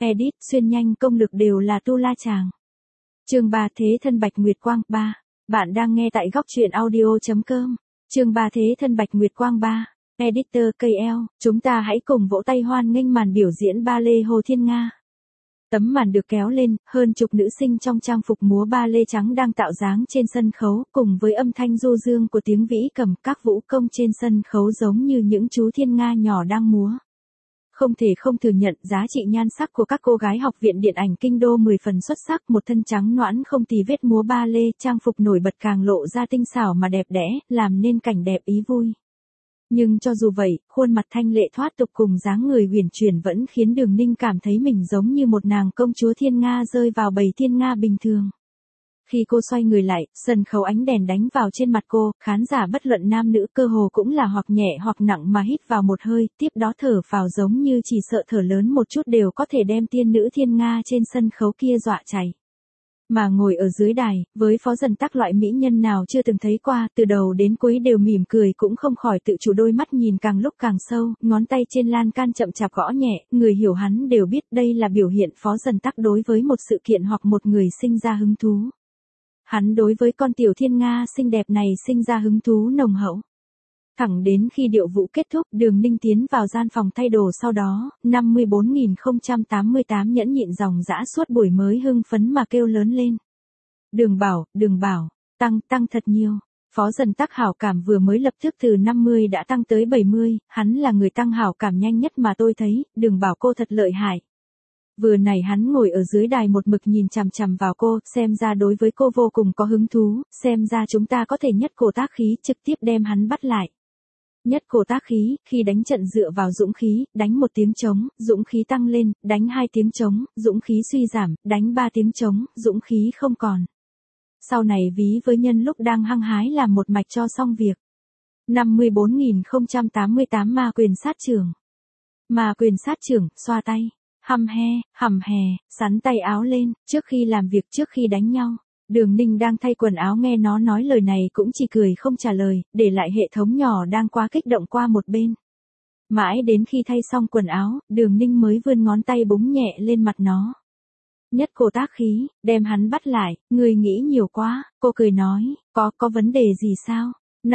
Edit, xuyên nhanh công lực đều là tu la chàng. Chương 3 Thế thân Bạch Nguyệt Quang 3. Bạn đang nghe tại góc truyện audio.com. Chương 3 Thế thân Bạch Nguyệt Quang 3. Editor KL, chúng ta hãy cùng vỗ tay hoan nghênh màn biểu diễn ba lê Hồ Thiên Nga. Tấm màn được kéo lên, hơn chục nữ sinh trong trang phục múa ba lê trắng đang tạo dáng trên sân khấu, cùng với âm thanh du dương của tiếng vĩ cầm, các vũ công trên sân khấu giống như những chú thiên nga nhỏ đang múa. Không thể không thừa nhận giá trị nhan sắc của các cô gái học viện điện ảnh Kinh Đô 10 phần xuất sắc, một thân trắng nõn không tì vết múa ba lê, trang phục nổi bật càng lộ ra tinh xảo mà đẹp đẽ, làm nên cảnh đẹp ý vui. Nhưng cho dù vậy, khuôn mặt thanh lệ thoát tục cùng dáng người huyền chuyển vẫn khiến Đường Ninh cảm thấy mình giống như một nàng công chúa thiên nga rơi vào bầy thiên nga bình thường. Khi cô xoay người lại, sân khấu ánh đèn đánh vào trên mặt cô, khán giả bất luận nam nữ cơ hồ cũng là hoặc nhẹ hoặc nặng mà hít vào một hơi, tiếp đó thở phào giống như chỉ sợ thở lớn một chút đều có thể đem tiên nữ thiên nga trên sân khấu kia dọa chảy. Mà ngồi ở dưới đài, với Phó Dần Tắc loại mỹ nhân nào chưa từng thấy qua, từ đầu đến cuối đều mỉm cười cũng không khỏi tự chủ đôi mắt nhìn càng lúc càng sâu, ngón tay trên lan can chậm chạp gõ nhẹ, người hiểu hắn đều biết đây là biểu hiện Phó Dần Tắc đối với một sự kiện hoặc một người sinh ra hứng thú. Hắn đối với con tiểu thiên nga xinh đẹp này sinh ra hứng thú nồng hậu. Thẳng đến khi điệu vũ kết thúc, Đường Ninh tiến vào gian phòng thay đồ sau đó, 54.088 nhẫn nhịn dòng dã suốt buổi mới hưng phấn mà kêu lớn lên. Đường bảo, tăng thật nhiều. Phó Dần Tắc hảo cảm vừa mới lập tức từ 50 đã tăng tới 70, hắn là người tăng hảo cảm nhanh nhất mà tôi thấy, Đường bảo cô thật lợi hại. Vừa nãy hắn ngồi ở dưới đài một mực nhìn chằm chằm vào cô, xem ra đối với cô vô cùng có hứng thú, xem ra chúng ta có thể nhất cổ tác khí trực tiếp đem hắn bắt lại. Nhất cổ tác khí, khi đánh trận dựa vào dũng khí, đánh một tiếng trống, dũng khí tăng lên, đánh 2 tiếng trống, dũng khí suy giảm, đánh 3 tiếng trống, dũng khí không còn. Sau này ví với nhân lúc đang hăng hái làm một mạch cho xong việc. 54.088 ma quyền sát trưởng. Ma quyền sát trưởng, xoa tay. Hầm hè, sắn tay áo lên, trước khi làm việc trước khi đánh nhau. Đường Ninh đang thay quần áo nghe nó nói lời này cũng chỉ cười không trả lời, để lại hệ thống nhỏ đang quá kích động qua một bên. Mãi đến khi thay xong quần áo, Đường Ninh mới vươn ngón tay búng nhẹ lên mặt nó. Nhất cổ tác khí, đem hắn bắt lại, người nghĩ nhiều quá, cô cười nói, có vấn đề gì sao?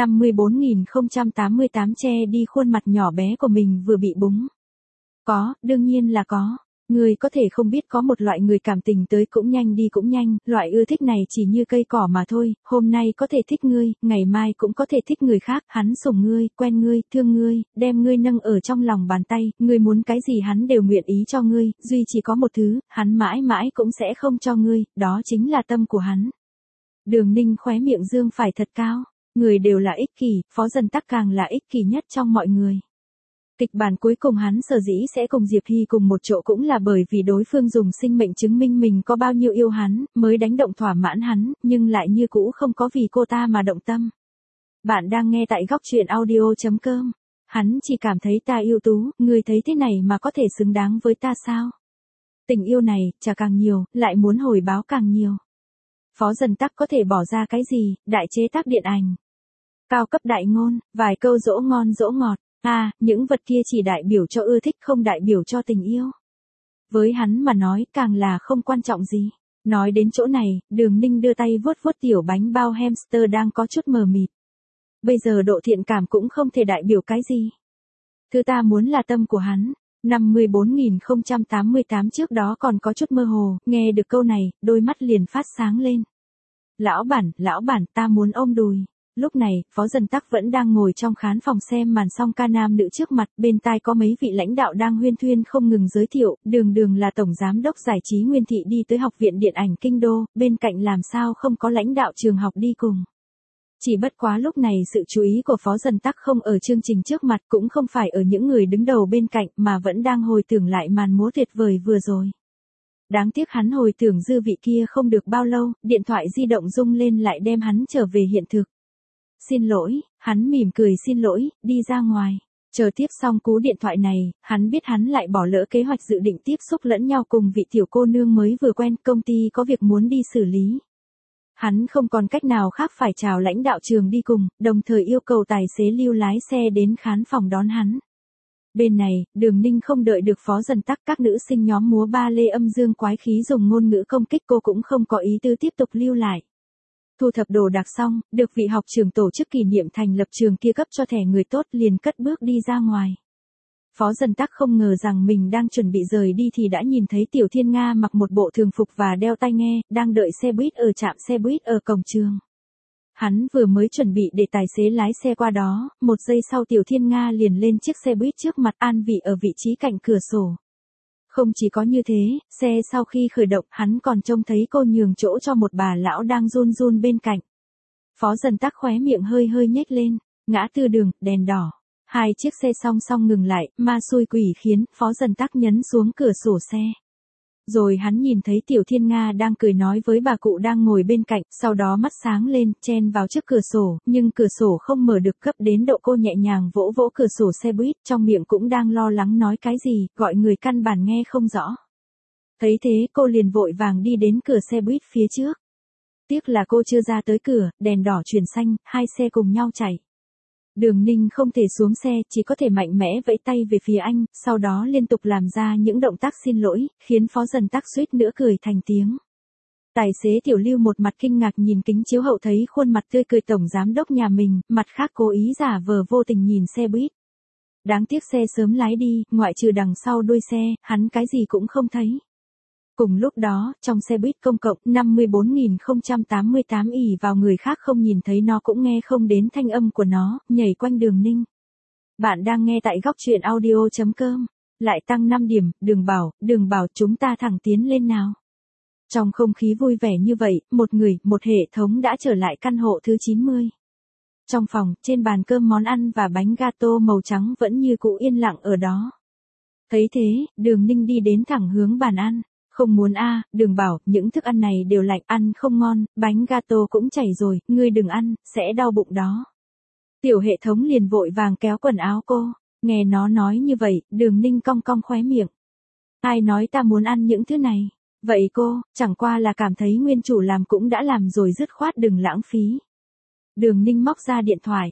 54.088 che đi khuôn mặt nhỏ bé của mình vừa bị búng. Có, đương nhiên là có. Người có thể không biết có một loại người cảm tình tới cũng nhanh đi cũng nhanh, loại ưa thích này chỉ như cây cỏ mà thôi, hôm nay có thể thích ngươi, ngày mai cũng có thể thích người khác, hắn sủng ngươi, quen ngươi, thương ngươi, đem ngươi nâng ở trong lòng bàn tay, ngươi muốn cái gì hắn đều nguyện ý cho ngươi, duy chỉ có một thứ, hắn mãi mãi cũng sẽ không cho ngươi, đó chính là tâm của hắn. Đường Ninh khóe miệng dương phải thật cao, người đều là ích kỷ, Phó Dần Tắc càng là ích kỷ nhất trong mọi người. Kịch bản cuối cùng hắn sở dĩ sẽ cùng Diệp Hy cùng một chỗ cũng là bởi vì đối phương dùng sinh mệnh chứng minh mình có bao nhiêu yêu hắn, mới đánh động thỏa mãn hắn, nhưng lại như cũ không có vì cô ta mà động tâm. Bạn đang nghe tại góc truyện audio.com. Hắn chỉ cảm thấy ta ưu tú, người thấy thế này mà có thể xứng đáng với ta sao? Tình yêu này, trả càng nhiều, lại muốn hồi báo càng nhiều. Phó Dần Tắc có thể bỏ ra cái gì, đại chế tác điện ảnh. Cao cấp đại ngôn, vài câu dỗ ngon dỗ ngọt. Những vật kia chỉ đại biểu cho ưa thích không đại biểu cho tình yêu. Với hắn mà nói càng là không quan trọng gì. Nói đến chỗ này, Đường Ninh đưa tay vuốt vuốt tiểu bánh bao hamster đang có chút mờ mịt. Bây giờ độ thiện cảm cũng không thể đại biểu cái gì. Thứ ta muốn là tâm của hắn. 54.088 trước đó còn có chút mơ hồ, nghe được câu này, đôi mắt liền phát sáng lên. Lão bản, ta muốn ôm đùi. Lúc này, Phó Dần Tắc vẫn đang ngồi trong khán phòng xem màn song ca nam nữ trước mặt, bên tai có mấy vị lãnh đạo đang huyên thuyên không ngừng giới thiệu, Đường là tổng giám đốc giải trí Nguyên Thị đi tới học viện điện ảnh Kinh Đô, bên cạnh làm sao không có lãnh đạo trường học đi cùng. Chỉ bất quá lúc này sự chú ý của Phó Dần Tắc không ở chương trình trước mặt cũng không phải ở những người đứng đầu bên cạnh mà vẫn đang hồi tưởng lại màn múa tuyệt vời vừa rồi. Đáng tiếc hắn hồi tưởng dư vị kia không được bao lâu, điện thoại di động rung lên lại đem hắn trở về hiện thực. Xin lỗi, hắn mỉm cười xin lỗi, đi ra ngoài. Chờ tiếp xong cú điện thoại này, hắn biết hắn lại bỏ lỡ kế hoạch dự định tiếp xúc lẫn nhau cùng vị tiểu cô nương mới vừa quen, công ty có việc muốn đi xử lý. Hắn không còn cách nào khác phải chào lãnh đạo trường đi cùng, đồng thời yêu cầu tài xế lưu lái xe đến khán phòng đón hắn. Bên này, Đường Ninh không đợi được Phó Dần Tắc, các nữ sinh nhóm múa ba lê âm dương quái khí dùng ngôn ngữ công kích cô cũng không có ý tư tiếp tục lưu lại. Thu thập đồ đạc xong, được vị học trưởng tổ chức kỷ niệm thành lập trường kia cấp cho thẻ người tốt liền cất bước đi ra ngoài. Phó Dần Tắc không ngờ rằng mình đang chuẩn bị rời đi thì đã nhìn thấy Tiểu Thiên Nga mặc một bộ thường phục và đeo tai nghe, đang đợi xe buýt ở trạm xe buýt ở cổng trường. Hắn vừa mới chuẩn bị để tài xế lái xe qua đó, một giây sau Tiểu Thiên Nga liền lên chiếc xe buýt trước mặt an vị ở vị trí cạnh cửa sổ. Không chỉ có như thế, xe sau khi khởi động hắn còn trông thấy cô nhường chỗ cho một bà lão đang run run bên cạnh. Phó Dần Tắc khóe miệng hơi hơi nhếch lên, ngã tư đường, đèn đỏ. Hai chiếc xe song song ngừng lại, ma xui quỷ khiến, Phó Dần Tắc nhấn xuống cửa sổ xe. Rồi hắn nhìn thấy Tiểu Thiên Nga đang cười nói với bà cụ đang ngồi bên cạnh, sau đó mắt sáng lên, chen vào trước cửa sổ, nhưng cửa sổ không mở được gấp đến độ cô nhẹ nhàng vỗ vỗ cửa sổ xe buýt, trong miệng cũng đang lo lắng nói cái gì, gọi người căn bản nghe không rõ. Thấy thế cô liền vội vàng đi đến cửa xe buýt phía trước. Tiếc là cô chưa ra tới cửa, đèn đỏ chuyển xanh, hai xe cùng nhau chạy. Đường Ninh không thể xuống xe, chỉ có thể mạnh mẽ vẫy tay về phía anh, sau đó liên tục làm ra những động tác xin lỗi, khiến Phó Dần Tắc suýt nữa cười thành tiếng. Tài xế Tiểu Lưu một mặt kinh ngạc nhìn kính chiếu hậu thấy khuôn mặt tươi cười tổng giám đốc nhà mình, mặt khác cố ý giả vờ vô tình nhìn xe buýt. Đáng tiếc xe sớm lái đi, ngoại trừ đằng sau đuôi xe, hắn cái gì cũng không thấy. Cùng lúc đó, trong xe buýt công cộng 54.088 ỉ vào người khác không nhìn thấy nó cũng nghe không đến thanh âm của nó, nhảy quanh Đường Ninh. Bạn đang nghe tại góc truyện audio.com. Lại tăng 5 điểm, Đường Bảo chúng ta thẳng tiến lên nào. Trong không khí vui vẻ như vậy, một hệ thống đã trở lại căn hộ thứ 90. Trong phòng, trên bàn cơm món ăn và bánh gato màu trắng vẫn như cũ yên lặng ở đó. Thấy thế, Đường Ninh đi đến thẳng hướng bàn ăn. Không muốn Đường Bảo, những thức ăn này đều lạnh, ăn không ngon, bánh gato cũng chảy rồi, ngươi đừng ăn, sẽ đau bụng đó. Tiểu hệ thống liền vội vàng kéo quần áo cô, nghe nó nói như vậy, Đường Ninh cong cong khóe miệng. Ai nói ta muốn ăn những thứ này? Vậy cô, chẳng qua là cảm thấy nguyên chủ làm cũng đã làm rồi dứt khoát đừng lãng phí. Đường Ninh móc ra điện thoại,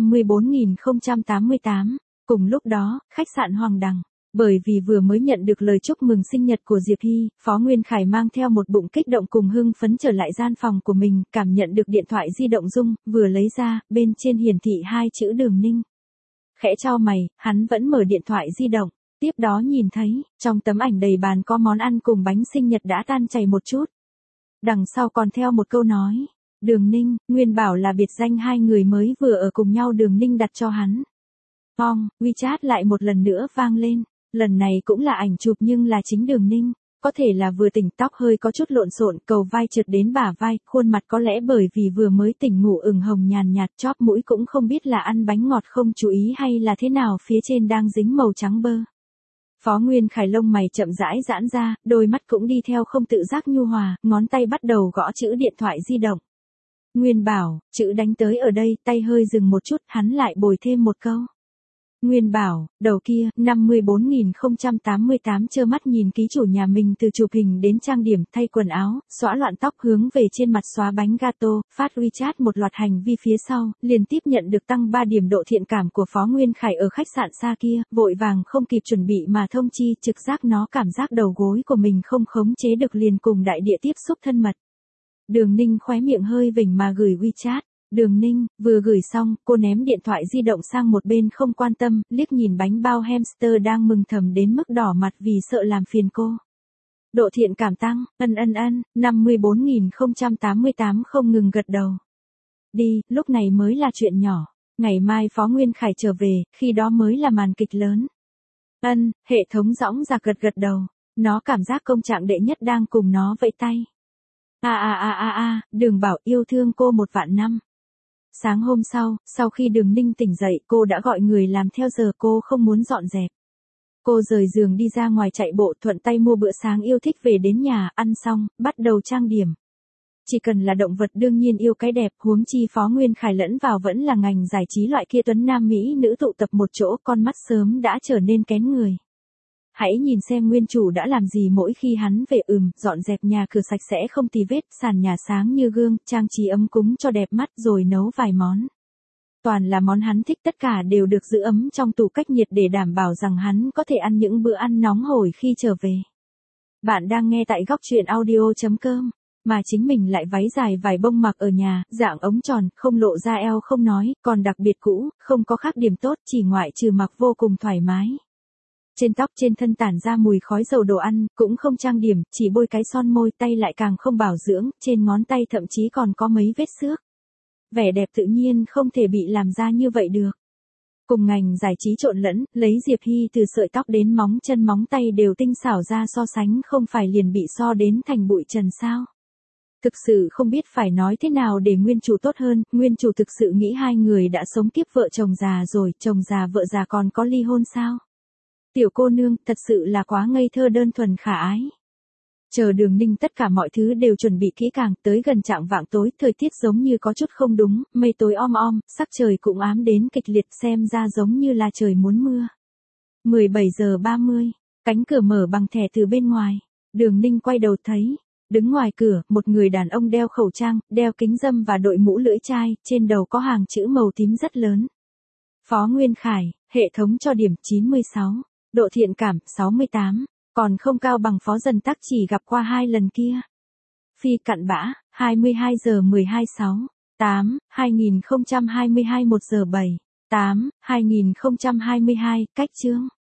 54.088, cùng lúc đó, khách sạn Hoàng Đằng. Bởi vì vừa mới nhận được lời chúc mừng sinh nhật của Diệp Hy, Phó Nguyên Khải mang theo một bụng kích động cùng hưng phấn trở lại gian phòng của mình, cảm nhận được điện thoại di động rung, vừa lấy ra, bên trên hiển thị hai chữ Đường Ninh. Khẽ chau mày, hắn vẫn mở điện thoại di động, tiếp đó nhìn thấy, trong tấm ảnh đầy bàn có món ăn cùng bánh sinh nhật đã tan chảy một chút. Đằng sau còn theo một câu nói, Đường Ninh, Nguyên Bảo là biệt danh hai người mới vừa ở cùng nhau Đường Ninh đặt cho hắn. WeChat lại một lần nữa vang lên. Lần này cũng là ảnh chụp nhưng là chính Đường Ninh, có thể là vừa tỉnh tóc hơi có chút lộn xộn, cầu vai trượt đến bả vai, khuôn mặt có lẽ bởi vì vừa mới tỉnh ngủ ửng hồng nhàn nhạt, chóp mũi cũng không biết là ăn bánh ngọt không chú ý hay là thế nào, phía trên đang dính màu trắng bơ. Phó Nguyên Khải lông mày chậm rãi giãn ra, đôi mắt cũng đi theo không tự giác nhu hòa, ngón tay bắt đầu gõ chữ điện thoại di động. Nguyên Bảo, chữ đánh tới ở đây, tay hơi dừng một chút, hắn lại bồi thêm một câu. Nguyên Bảo, đầu kia, 54.088 trơ mắt nhìn ký chủ nhà mình từ chụp hình đến trang điểm, thay quần áo, xõa loạn tóc hướng về trên mặt xóa bánh gato, phát WeChat một loạt hành vi phía sau, liền tiếp nhận được tăng 3 điểm độ thiện cảm của Phó Nguyên Khải ở khách sạn xa kia, vội vàng không kịp chuẩn bị mà thông chi, trực giác nó cảm giác đầu gối của mình không khống chế được liền cùng đại địa tiếp xúc thân mật. Đường Ninh khóe miệng hơi vểnh mà gửi WeChat. Đường Ninh, vừa gửi xong, cô ném điện thoại di động sang một bên không quan tâm, liếc nhìn bánh bao hamster đang mừng thầm đến mức đỏ mặt vì sợ làm phiền cô. Độ thiện cảm tăng, 54.088 không ngừng gật đầu. Đi, lúc này mới là chuyện nhỏ. Ngày mai Phó Nguyên Khải trở về, khi đó mới là màn kịch lớn. Hệ thống dõng dạc gật đầu. Nó cảm giác công trạng đệ nhất đang cùng nó vẫy tay. Đường Bảo yêu thương cô 1.000.000 năm. Sáng hôm sau khi Đường Ninh tỉnh dậy, cô đã gọi người làm theo giờ, cô không muốn dọn dẹp. Cô rời giường đi ra ngoài chạy bộ, thuận tay mua bữa sáng yêu thích về đến nhà, ăn xong, bắt đầu trang điểm. Chỉ cần là động vật đương nhiên yêu cái đẹp, huống chi Phó Nguyên Khải lẫn vào vẫn là ngành giải trí loại kia tuấn nam mỹ nữ tụ tập một chỗ, con mắt sớm đã trở nên kén người. Hãy nhìn xem nguyên chủ đã làm gì mỗi khi hắn về, dọn dẹp nhà cửa sạch sẽ không tì vết, sàn nhà sáng như gương, trang trí ấm cúng cho đẹp mắt rồi nấu vài món. toàn là món hắn thích, tất cả đều được giữ ấm trong tủ cách nhiệt để đảm bảo rằng hắn có thể ăn những bữa ăn nóng hổi khi trở về. Bạn đang nghe tại góc truyện audio.com, mà chính mình lại váy dài vải bông mặc ở nhà, dạng ống tròn, không lộ ra eo không nói, còn đặc biệt cũ, không có khác điểm tốt, chỉ ngoại trừ mặc vô cùng thoải mái. Trên tóc trên thân tản ra mùi khói dầu đồ ăn, cũng không trang điểm, chỉ bôi cái son môi, tay lại càng không bảo dưỡng, trên ngón tay thậm chí còn có mấy vết xước. Vẻ đẹp tự nhiên không thể bị làm ra như vậy được. Cùng ngành giải trí trộn lẫn, lấy Diệp Hy từ sợi tóc đến móng chân móng tay đều tinh xảo ra so sánh, không phải liền bị so đến thành bụi trần sao. Thực sự không biết phải nói thế nào để nguyên chủ tốt hơn, nguyên chủ thực sự nghĩ hai người đã sống kiếp vợ chồng già rồi, chồng già vợ già còn có ly hôn sao? Tiểu cô nương, thật sự là quá ngây thơ đơn thuần khả ái. Chờ Đường Ninh tất cả mọi thứ đều chuẩn bị kỹ càng, tới gần chạng vạng tối, thời tiết giống như có chút không đúng, mây tối om om, sắc trời cũng ám đến kịch liệt, xem ra giống như là trời muốn mưa. 17:30, cánh cửa mở bằng thẻ từ bên ngoài. Đường Ninh quay đầu thấy, đứng ngoài cửa, một người đàn ông đeo khẩu trang, đeo kính râm và đội mũ lưỡi chai, trên đầu có hàng chữ màu tím rất lớn. Phó Nguyên Khải, hệ thống cho điểm 96, độ thiện cảm 68. Còn không cao bằng Phó Dần Tắc chỉ gặp qua 2 lần kia. Phi cặn bã, 22:12/6, 8, 2022 1:07, 8, 2022, cách chương.